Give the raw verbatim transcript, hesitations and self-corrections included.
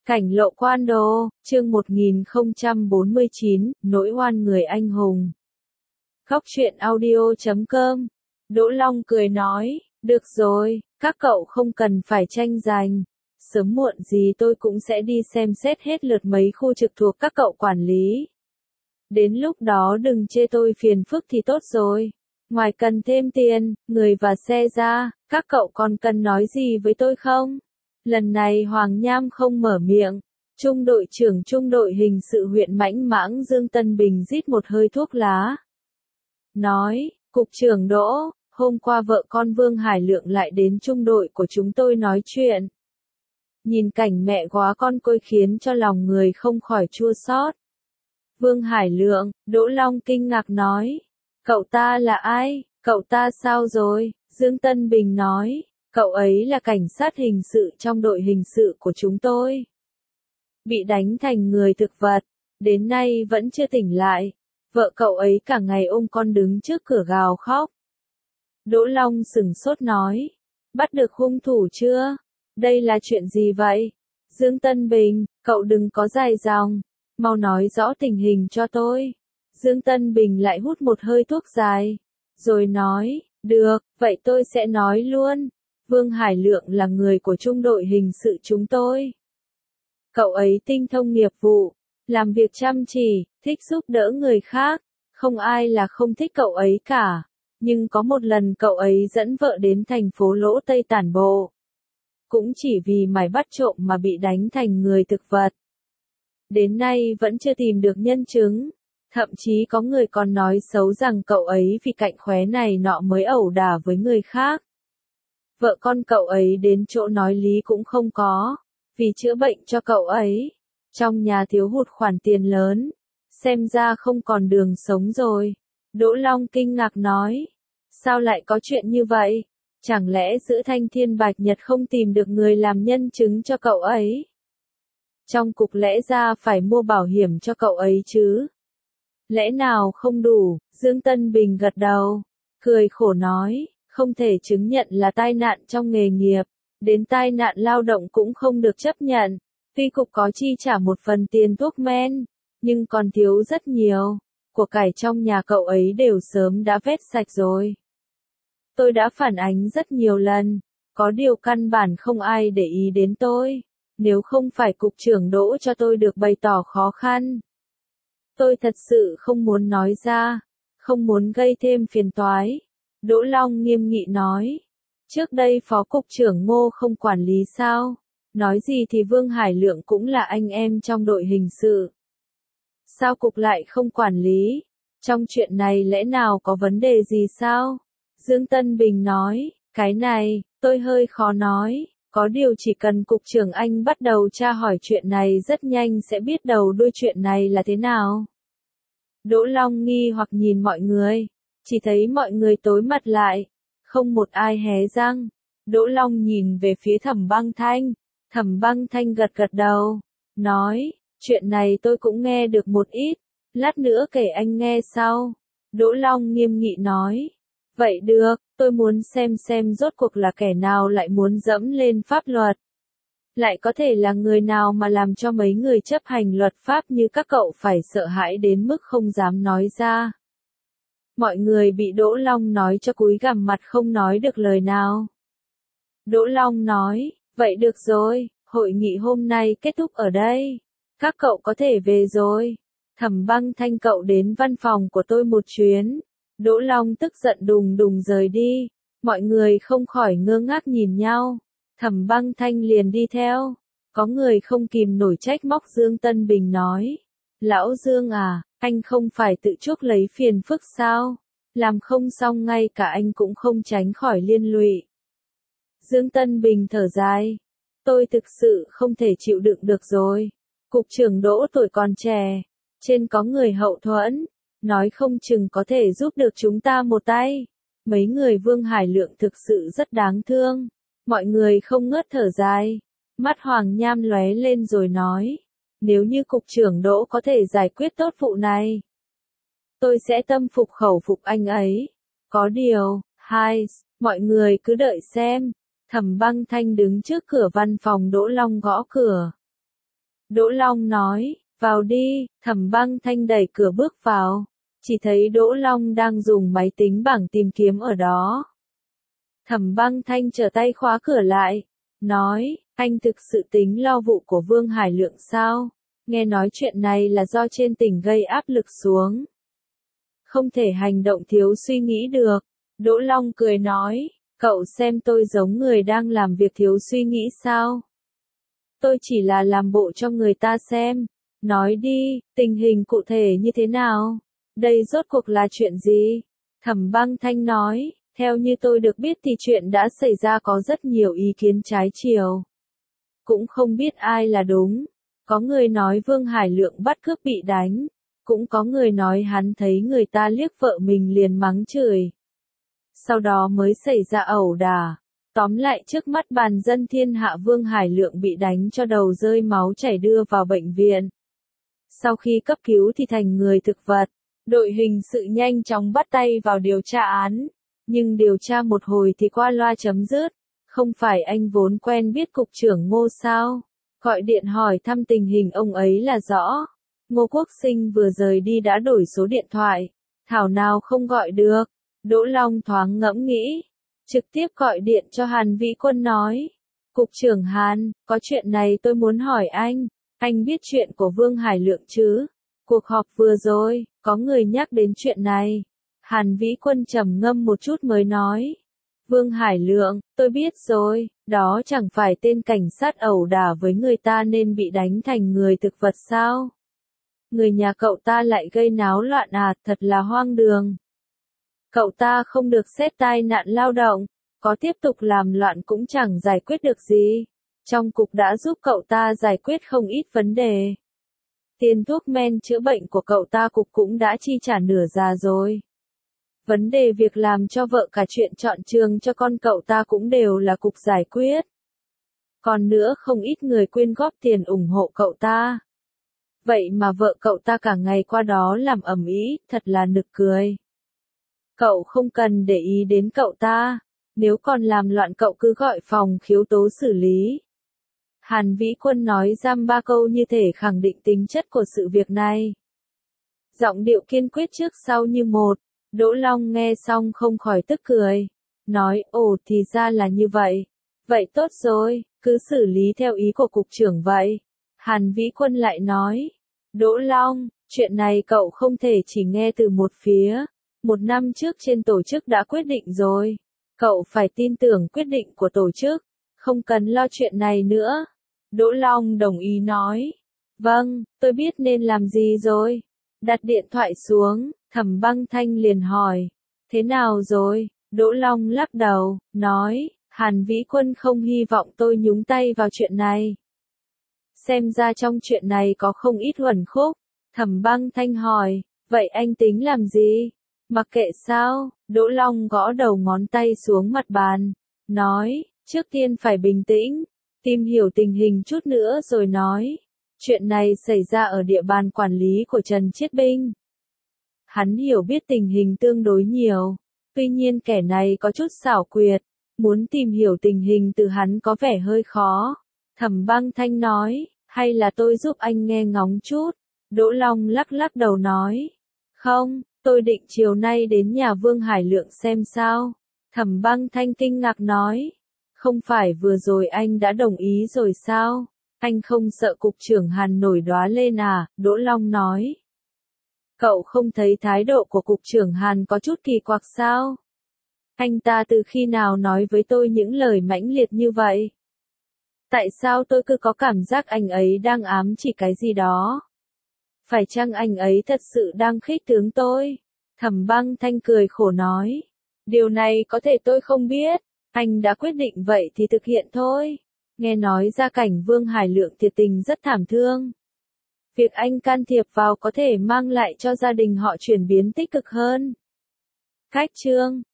Cảnh lộ quan đô, chương một nghìn không trăm bốn mươi chín, nỗi oan người anh hùng. Góc truyện audio chấm com. Đỗ Long cười nói, được rồi, các cậu không cần phải tranh giành. Sớm muộn gì tôi cũng sẽ đi xem xét hết lượt mấy khu trực thuộc các cậu quản lý. Đến lúc đó đừng chê tôi phiền phức thì tốt rồi. Ngoài cần thêm tiền, người và xe ra, các cậu còn cần nói gì với tôi không? Lần này Hoàng Nham không mở miệng. Trung đội trưởng trung đội hình sự huyện Mãnh Mãng Dương Tân Bình rít một hơi thuốc lá. Nói, Cục trưởng Đỗ, hôm qua vợ con Vương Hải Lượng lại đến trung đội của chúng tôi nói chuyện. Nhìn cảnh mẹ góa con côi khiến cho lòng người không khỏi chua xót. Vương Hải Lượng, Đỗ Long kinh ngạc nói. Cậu ta là ai? Cậu ta sao rồi? Dương Tân Bình nói. Cậu ấy là cảnh sát hình sự trong đội hình sự của chúng tôi. Bị đánh thành người thực vật, đến nay vẫn chưa tỉnh lại. Vợ cậu ấy cả ngày ôm con đứng trước cửa gào khóc. Đỗ Long sửng sốt nói. Bắt được hung thủ chưa? Đây là chuyện gì vậy? Dương Tân Bình, cậu đừng có dài dòng. Mau nói rõ tình hình cho tôi. Dương Tân Bình lại hút một hơi thuốc dài. Rồi nói, được, vậy tôi sẽ nói luôn. Vương Hải Lượng là người của trung đội hình sự chúng tôi. Cậu ấy tinh thông nghiệp vụ, làm việc chăm chỉ, thích giúp đỡ người khác. Không ai là không thích cậu ấy cả. Nhưng có một lần cậu ấy dẫn vợ đến thành phố Lỗ Tây tản bộ. Cũng chỉ vì mải bắt trộm mà bị đánh thành người thực vật. Đến nay vẫn chưa tìm được nhân chứng. Thậm chí có người còn nói xấu rằng cậu ấy vì cạnh khóe này nọ mới ẩu đả với người khác. Vợ con cậu ấy đến chỗ nói lý cũng không có, vì chữa bệnh cho cậu ấy. Trong nhà thiếu hụt khoản tiền lớn, xem ra không còn đường sống rồi. Đỗ Long kinh ngạc nói, sao lại có chuyện như vậy? Chẳng lẽ giữa Thanh Thiên Bạch Nhật không tìm được người làm nhân chứng cho cậu ấy? Trong cục lẽ ra phải mua bảo hiểm cho cậu ấy chứ? Lẽ nào không đủ? Dương Tân Bình gật đầu, cười khổ nói. Không thể chứng nhận là tai nạn trong nghề nghiệp, đến tai nạn lao động cũng không được chấp nhận. Tuy cục có chi trả một phần tiền thuốc men, nhưng còn thiếu rất nhiều. Của cải trong nhà cậu ấy đều sớm đã vét sạch rồi. Tôi đã phản ánh rất nhiều lần, có điều căn bản không ai để ý đến tôi. Nếu không phải cục trưởng Đỗ cho tôi được bày tỏ khó khăn, tôi thật sự không muốn nói ra, không muốn gây thêm phiền toái. Đỗ Long nghiêm nghị nói. Trước đây Phó Cục trưởng Ngô không quản lý sao? Nói gì thì Vương Hải Lượng cũng là anh em trong đội hình sự. Sao cục lại không quản lý? Trong chuyện này lẽ nào có vấn đề gì sao? Dương Tân Bình nói. Cái này, tôi hơi khó nói. Có điều chỉ cần Cục trưởng Anh bắt đầu tra hỏi chuyện này rất nhanh sẽ biết đầu đuôi chuyện này là thế nào. Đỗ Long nghi hoặc nhìn mọi người. Chỉ thấy mọi người tối mặt lại, không một ai hé răng. Đỗ Long nhìn về phía Thẩm Băng Thanh, Thẩm Băng Thanh gật gật đầu, nói, chuyện này tôi cũng nghe được một ít, lát nữa kể anh nghe sau. Đỗ Long nghiêm nghị nói, vậy được, tôi muốn xem xem rốt cuộc là kẻ nào lại muốn dẫm lên pháp luật. Lại có thể là người nào mà làm cho mấy người chấp hành luật pháp như các cậu phải sợ hãi đến mức không dám nói ra. Mọi người bị Đỗ Long nói cho cúi gằm mặt không nói được lời nào. Đỗ Long nói, vậy được rồi, hội nghị hôm nay kết thúc ở đây. Các cậu có thể về rồi. Thẩm Băng Thanh cậu đến văn phòng của tôi một chuyến. Đỗ Long tức giận đùng đùng rời đi. Mọi người không khỏi ngơ ngác nhìn nhau. Thẩm Băng Thanh liền đi theo. Có người không kìm nổi trách móc Dương Tân Bình nói. Lão Dương à, anh không phải tự chuốc lấy phiền phức sao? Làm không xong ngay cả anh cũng không tránh khỏi liên lụy. Dương Tân Bình thở dài. Tôi thực sự không thể chịu đựng được rồi. Cục trưởng Đỗ tuổi còn trẻ. Trên có người hậu thuẫn. Nói không chừng có thể giúp được chúng ta một tay. Mấy người Vương Hải Lượng thực sự rất đáng thương. Mọi người không ngớt thở dài. Mắt Hoàng Nham lóe lên rồi nói. Nếu như cục trưởng Đỗ có thể giải quyết tốt vụ này, tôi sẽ tâm phục khẩu phục anh ấy. Có điều, hai, mọi người cứ đợi xem. Thẩm Băng Thanh đứng trước cửa văn phòng Đỗ Long gõ cửa. Đỗ Long nói, vào đi, Thẩm Băng Thanh đẩy cửa bước vào. Chỉ thấy Đỗ Long đang dùng máy tính bảng tìm kiếm ở đó. Thẩm Băng Thanh trở tay khóa cửa lại, nói, anh thực sự tính lo vụ của Vương Hải Lượng sao? Nghe nói chuyện này là do trên tỉnh gây áp lực xuống. Không thể hành động thiếu suy nghĩ được. Đỗ Long cười nói, cậu xem tôi giống người đang làm việc thiếu suy nghĩ sao? Tôi chỉ là làm bộ cho người ta xem. Nói đi, tình hình cụ thể như thế nào? Đây rốt cuộc là chuyện gì? Thẩm Băng Thanh nói, theo như tôi được biết thì chuyện đã xảy ra có rất nhiều ý kiến trái chiều. Cũng không biết ai là đúng. Có người nói Vương Hải Lượng bắt cướp bị đánh. Cũng có người nói hắn thấy người ta liếc vợ mình liền mắng chửi. Sau đó mới xảy ra ẩu đả. Tóm lại trước mắt bàn dân thiên hạ Vương Hải Lượng bị đánh cho đầu rơi máu chảy đưa vào bệnh viện. Sau khi cấp cứu thì thành người thực vật. Đội hình sự nhanh chóng bắt tay vào điều tra án. Nhưng điều tra một hồi thì qua loa chấm dứt. Không phải anh vốn quen biết cục trưởng Ngô sao? Gọi điện hỏi thăm tình hình ông ấy là rõ. Ngô Quốc Sinh vừa rời đi đã đổi số điện thoại. Thảo nào không gọi được. Đỗ Long thoáng ngẫm nghĩ. Trực tiếp gọi điện cho Hàn Vĩ Quân nói. Cục trưởng Hàn, có chuyện này tôi muốn hỏi anh. Anh biết chuyện của Vương Hải Lượng chứ? Cuộc họp vừa rồi, có người nhắc đến chuyện này. Hàn Vĩ Quân trầm ngâm một chút mới nói. Vương Hải Lượng, tôi biết rồi, đó chẳng phải tên cảnh sát ẩu đả với người ta nên bị đánh thành người thực vật sao? Người nhà cậu ta lại gây náo loạn à, thật là hoang đường. Cậu ta không được xét tai nạn lao động, có tiếp tục làm loạn cũng chẳng giải quyết được gì. Trong cục đã giúp cậu ta giải quyết không ít vấn đề. Tiền thuốc men chữa bệnh của cậu ta cục cũng đã chi trả nửa già rồi. Vấn đề việc làm cho vợ cả chuyện chọn trường cho con cậu ta cũng đều là cục giải quyết. Còn nữa không ít người quyên góp tiền ủng hộ cậu ta. Vậy mà vợ cậu ta cả ngày qua đó làm ầm ĩ, thật là nực cười. Cậu không cần để ý đến cậu ta, nếu còn làm loạn cậu cứ gọi phòng khiếu tố xử lý. Hàn Vĩ Quân nói giam ba câu như thể khẳng định tính chất của sự việc này. Giọng điệu kiên quyết trước sau như một. Đỗ Long nghe xong không khỏi tức cười. Nói, ồ thì ra là như vậy. Vậy tốt rồi, cứ xử lý theo ý của cục trưởng vậy. Hàn Vĩ Quân lại nói. Đỗ Long, chuyện này cậu không thể chỉ nghe từ một phía. Một năm trước trên tổ chức đã quyết định rồi. Cậu phải tin tưởng quyết định của tổ chức. Không cần lo chuyện này nữa. Đỗ Long đồng ý nói. Vâng, tôi biết nên làm gì rồi. Đặt điện thoại xuống, Thẩm Băng Thanh liền hỏi. Thế nào rồi? Đỗ Long lắc đầu, nói. Hàn Vĩ Quân không hy vọng tôi nhúng tay vào chuyện này. Xem ra trong chuyện này có không ít uẩn khúc. Thẩm Băng Thanh hỏi. Vậy anh tính làm gì? Mặc kệ sao? Đỗ Long gõ đầu ngón tay xuống mặt bàn. Nói. Trước tiên phải bình tĩnh. Tìm hiểu tình hình chút nữa rồi nói. Chuyện này xảy ra ở địa bàn quản lý của Trần Chiết Binh. Hắn hiểu biết tình hình tương đối nhiều. Tuy nhiên kẻ này có chút xảo quyệt. Muốn tìm hiểu tình hình từ hắn có vẻ hơi khó. Thẩm Băng Thanh nói. Hay là tôi giúp anh nghe ngóng chút. Đỗ Long lắc lắc đầu nói. Không, tôi định chiều nay đến nhà Vương Hải Lượng xem sao. Thẩm Băng Thanh kinh ngạc nói. Không phải vừa rồi anh đã đồng ý rồi sao? Anh không sợ cục trưởng Hàn nổi đoá lên à? Đỗ Long nói. Cậu không thấy thái độ của cục trưởng Hàn có chút kỳ quặc sao? Anh ta từ khi nào nói với tôi những lời mãnh liệt như vậy? Tại sao tôi cứ có cảm giác anh ấy đang ám chỉ cái gì đó? Phải chăng anh ấy thật sự đang khích tướng tôi? Thẩm Băng Thanh cười khổ nói. Điều này có thể tôi không biết. Anh đã quyết định vậy thì thực hiện thôi. Nghe nói gia cảnh Vương Hải Lượng thiệt tình rất thảm thương. Việc anh can thiệp vào có thể mang lại cho gia đình họ chuyển biến tích cực hơn. Cách chương